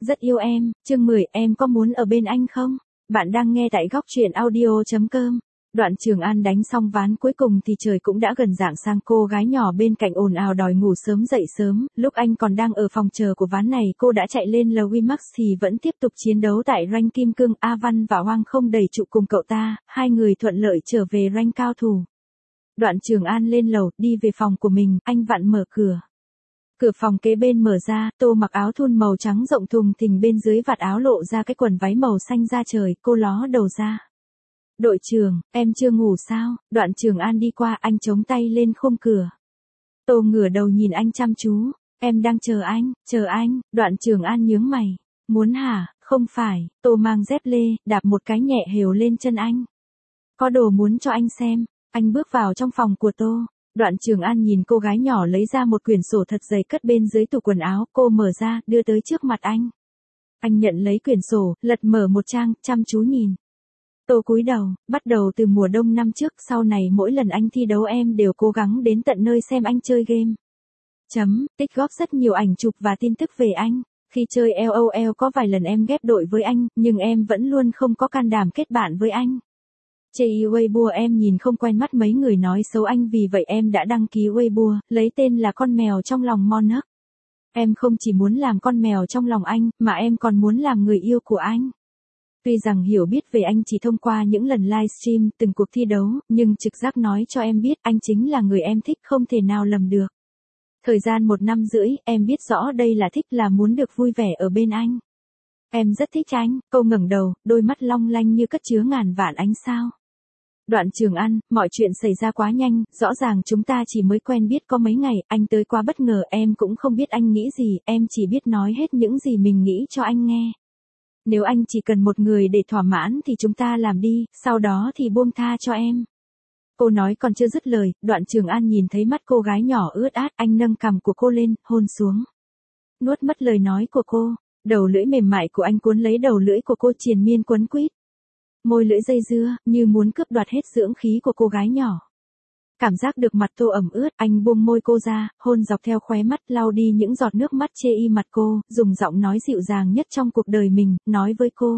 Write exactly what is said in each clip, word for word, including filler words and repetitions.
Rất yêu em, chương mười, em có muốn ở bên anh không? Bạn đang nghe tại góc truyện audio chấm com. Đoạn Trường An đánh xong ván cuối cùng thì trời cũng đã gần rạng sang, cô gái nhỏ bên cạnh ồn ào đòi ngủ sớm dậy sớm, lúc anh còn đang ở phòng chờ của ván này cô đã chạy lên lầu Wimax thì vẫn tiếp tục chiến đấu tại rank kim cương. A Văn và Hoang không đẩy trụ cùng cậu ta, hai người thuận lợi trở về rank cao thủ. Đoạn Trường An lên lầu, đi về phòng của mình, anh vặn mở cửa. Cửa phòng kế bên mở ra, Tô mặc áo thun màu trắng rộng thùng thình, bên dưới vạt áo lộ ra cái quần váy màu xanh da trời, cô ló đầu ra. Đội trưởng, em chưa ngủ sao? Đoạn Trường An đi qua, anh chống tay lên khung cửa. Tô ngửa đầu nhìn anh chăm chú, em đang chờ anh, chờ anh. Đoạn Trường An nhướng mày, muốn hả? Không phải. Tô mang dép lê, đạp một cái nhẹ hều lên chân anh. Có đồ muốn cho anh xem. Anh bước vào trong phòng của Tô. Đoạn Trường An nhìn cô gái nhỏ lấy ra một quyển sổ thật dày cất bên dưới tủ quần áo, cô mở ra, đưa tới trước mặt anh. Anh nhận lấy quyển sổ, lật mở một trang, chăm chú nhìn. Tô cúi đầu, bắt đầu từ mùa đông năm trước, sau này mỗi lần anh thi đấu em đều cố gắng đến tận nơi xem anh chơi game. Chấm, tích góp rất nhiều ảnh chụp và tin tức về anh. Khi chơi LOL có vài lần em ghép đội với anh, nhưng em vẫn luôn không có can đảm kết bạn với anh. Trên Weibo em nhìn không quen mắt mấy người nói xấu anh, vì vậy em đã đăng ký Weibo, lấy tên là con mèo trong lòng Monarch. Em không chỉ muốn làm con mèo trong lòng anh, mà em còn muốn làm người yêu của anh. Tuy rằng hiểu biết về anh chỉ thông qua những lần livestream, từng cuộc thi đấu, nhưng trực giác nói cho em biết anh chính là người em thích, không thể nào lầm được. Thời gian một năm rưỡi, em biết rõ đây là thích, là muốn được vui vẻ ở bên anh. Em rất thích anh. Cô ngẩng đầu, đôi mắt long lanh như cất chứa ngàn vạn ánh sao. Đoạn Trường An, mọi chuyện xảy ra quá nhanh, rõ ràng chúng ta chỉ mới quen biết có mấy ngày, anh tới quá bất ngờ, em cũng không biết anh nghĩ gì, em chỉ biết nói hết những gì mình nghĩ cho anh nghe. Nếu anh chỉ cần một người để thỏa mãn thì chúng ta làm đi, sau đó thì buông tha cho em. Cô nói còn chưa dứt lời, Đoạn Trường An nhìn thấy mắt cô gái nhỏ ướt át, anh nâng cằm của cô lên, hôn xuống. Nuốt mất lời nói của cô, đầu lưỡi mềm mại của anh cuốn lấy đầu lưỡi của cô, triền miên quấn quýt. Môi lưỡi dây dưa, như muốn cướp đoạt hết dưỡng khí của cô gái nhỏ. Cảm giác được mặt Tô ẩm ướt, anh buông môi cô ra, hôn dọc theo khóe mắt, lau đi những giọt nước mắt chê y mặt cô, dùng giọng nói dịu dàng nhất trong cuộc đời mình, nói với cô.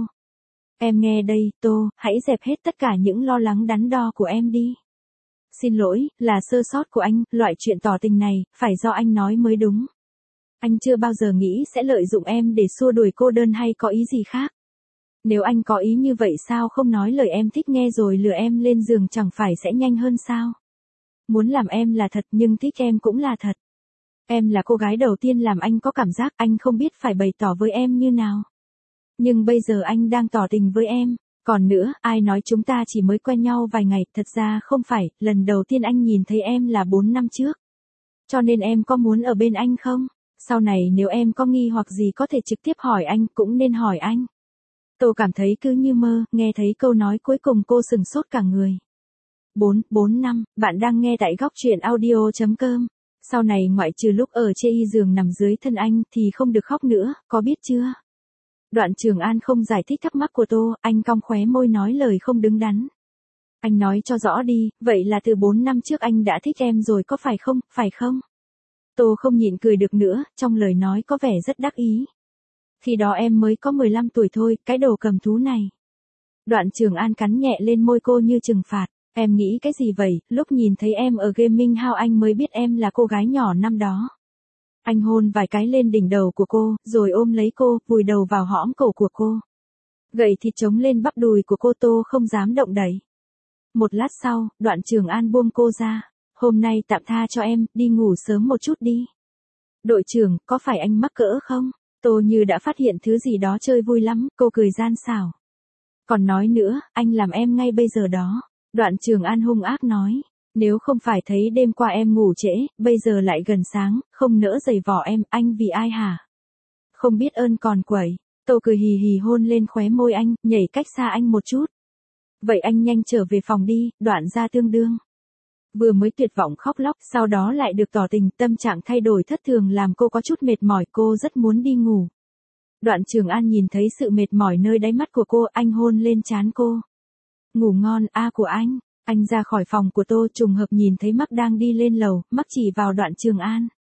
Em nghe đây, Tô, hãy dẹp hết tất cả những lo lắng đắn đo của em đi. Xin lỗi, là sơ sót của anh, loại chuyện tỏ tình này, phải do anh nói mới đúng. Anh chưa bao giờ nghĩ sẽ lợi dụng em để xua đuổi cô đơn hay có ý gì khác. Nếu anh có ý như vậy sao không nói lời em thích nghe rồi lừa em lên giường, chẳng phải sẽ nhanh hơn sao? Muốn làm em là thật, nhưng thích em cũng là thật. Em là cô gái đầu tiên làm anh có cảm giác, anh không biết phải bày tỏ với em như nào. Nhưng bây giờ anh đang tỏ tình với em. Còn nữa, ai nói chúng ta chỉ mới quen nhau vài ngày, thật ra không phải, lần đầu tiên anh nhìn thấy em là bốn năm trước. Cho nên em có muốn ở bên anh không? Sau này nếu em có nghi hoặc gì có thể trực tiếp hỏi anh, cũng nên hỏi anh. Tô cảm thấy cứ như mơ, nghe thấy câu nói cuối cùng cô sừng sốt cả người. bốn, bốn năm, bạn đang nghe tại góc truyện audio chấm com. Sau này ngoại trừ lúc ở chê y giường nằm dưới thân anh thì không được khóc nữa, có biết chưa? Đoạn Trường An không giải thích thắc mắc của Tô, anh cong khóe môi nói lời không đứng đắn. Anh nói cho rõ đi, vậy là từ bốn năm trước anh đã thích em rồi có phải không, phải không? Tô không nhịn cười được nữa, trong lời nói có vẻ rất đắc ý. Khi đó em mới có mười lăm tuổi thôi, cái đồ cầm thú này. Đoạn Trường An cắn nhẹ lên môi cô như trừng phạt. Em nghĩ cái gì vậy, lúc nhìn thấy em ở Gaming House anh mới biết em là cô gái nhỏ năm đó. Anh hôn vài cái lên đỉnh đầu của cô, rồi ôm lấy cô, vùi đầu vào hõm cổ của cô. Gậy thịt trống lên bắp đùi của cô, Tô không dám động đậy. Một lát sau, Đoạn Trường An buông cô ra. Hôm nay tạm tha cho em, đi ngủ sớm một chút đi. Đội trưởng, có phải anh mắc cỡ không? Tô như đã phát hiện thứ gì đó chơi vui lắm, cô cười gian xảo. Còn nói nữa, anh làm em ngay bây giờ đó. Đoạn Trường An hung ác nói. Nếu không phải thấy đêm qua em ngủ trễ, bây giờ lại gần sáng, không nỡ giày vò em, anh vì ai hả? Không biết ơn còn quẩy. Tô cười hì hì hôn lên khóe môi anh, nhảy cách xa anh một chút. Vậy anh nhanh trở về phòng đi, Đoạn ra tương đương. Vừa mới tuyệt vọng khóc lóc, sau đó lại được tỏ tình, tâm trạng thay đổi thất thường làm cô có chút mệt mỏi, cô rất muốn đi ngủ. Đoạn Trường An nhìn thấy sự mệt mỏi nơi đáy mắt của cô, anh hôn lên trán cô. Ngủ ngon, a của anh. Anh ra khỏi phòng của Tô, trùng hợp nhìn thấy Mắc đang đi lên lầu, Mắc chỉ vào Đoạn Trường An.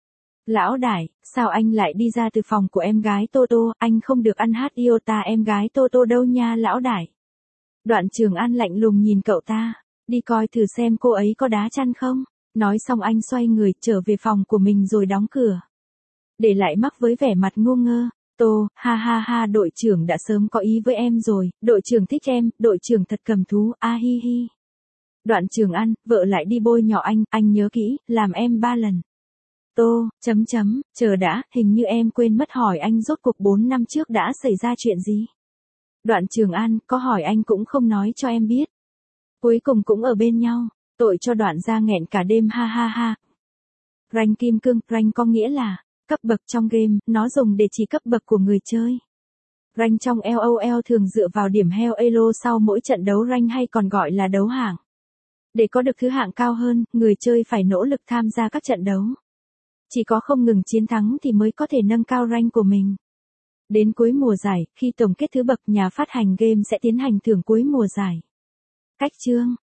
Lão đại, sao anh lại đi ra từ phòng của em gái Tô Tô, anh không được ăn hát iota em gái Tô Tô đâu nha lão đại. Đoạn Trường An lạnh lùng nhìn cậu ta, đi coi thử xem cô ấy có đá chăn không. Nói xong anh xoay người trở về phòng của mình rồi đóng cửa. Để lại Mắc với vẻ mặt ngu ngơ. Tô, ha ha ha, đội trưởng đã sớm có ý với em rồi, đội trưởng thích em, đội trưởng thật cầm thú, a hi hi. Đoạn Trường An, vợ lại đi bôi nhỏ anh, anh nhớ kỹ, làm em ba lần. Tô, chấm chấm, chờ đã, hình như em quên mất hỏi anh rốt cuộc bốn năm trước đã xảy ra chuyện gì. Đoạn Trường An, có hỏi anh cũng không nói cho em biết. Cuối cùng cũng ở bên nhau, tội cho Đoạn gia nghẹn cả đêm ha ha ha. Rank kim cương, rank có nghĩa là cấp bậc trong game, nó dùng để chỉ cấp bậc của người chơi. Rank trong LOL thường dựa vào điểm heo elo sau mỗi trận đấu rank hay còn gọi là đấu hạng. Để có được thứ hạng cao hơn, người chơi phải nỗ lực tham gia các trận đấu. Chỉ có không ngừng chiến thắng thì mới có thể nâng cao rank của mình. Đến cuối mùa giải, khi tổng kết thứ bậc, nhà phát hành game sẽ tiến hành thưởng cuối mùa giải. Cách chương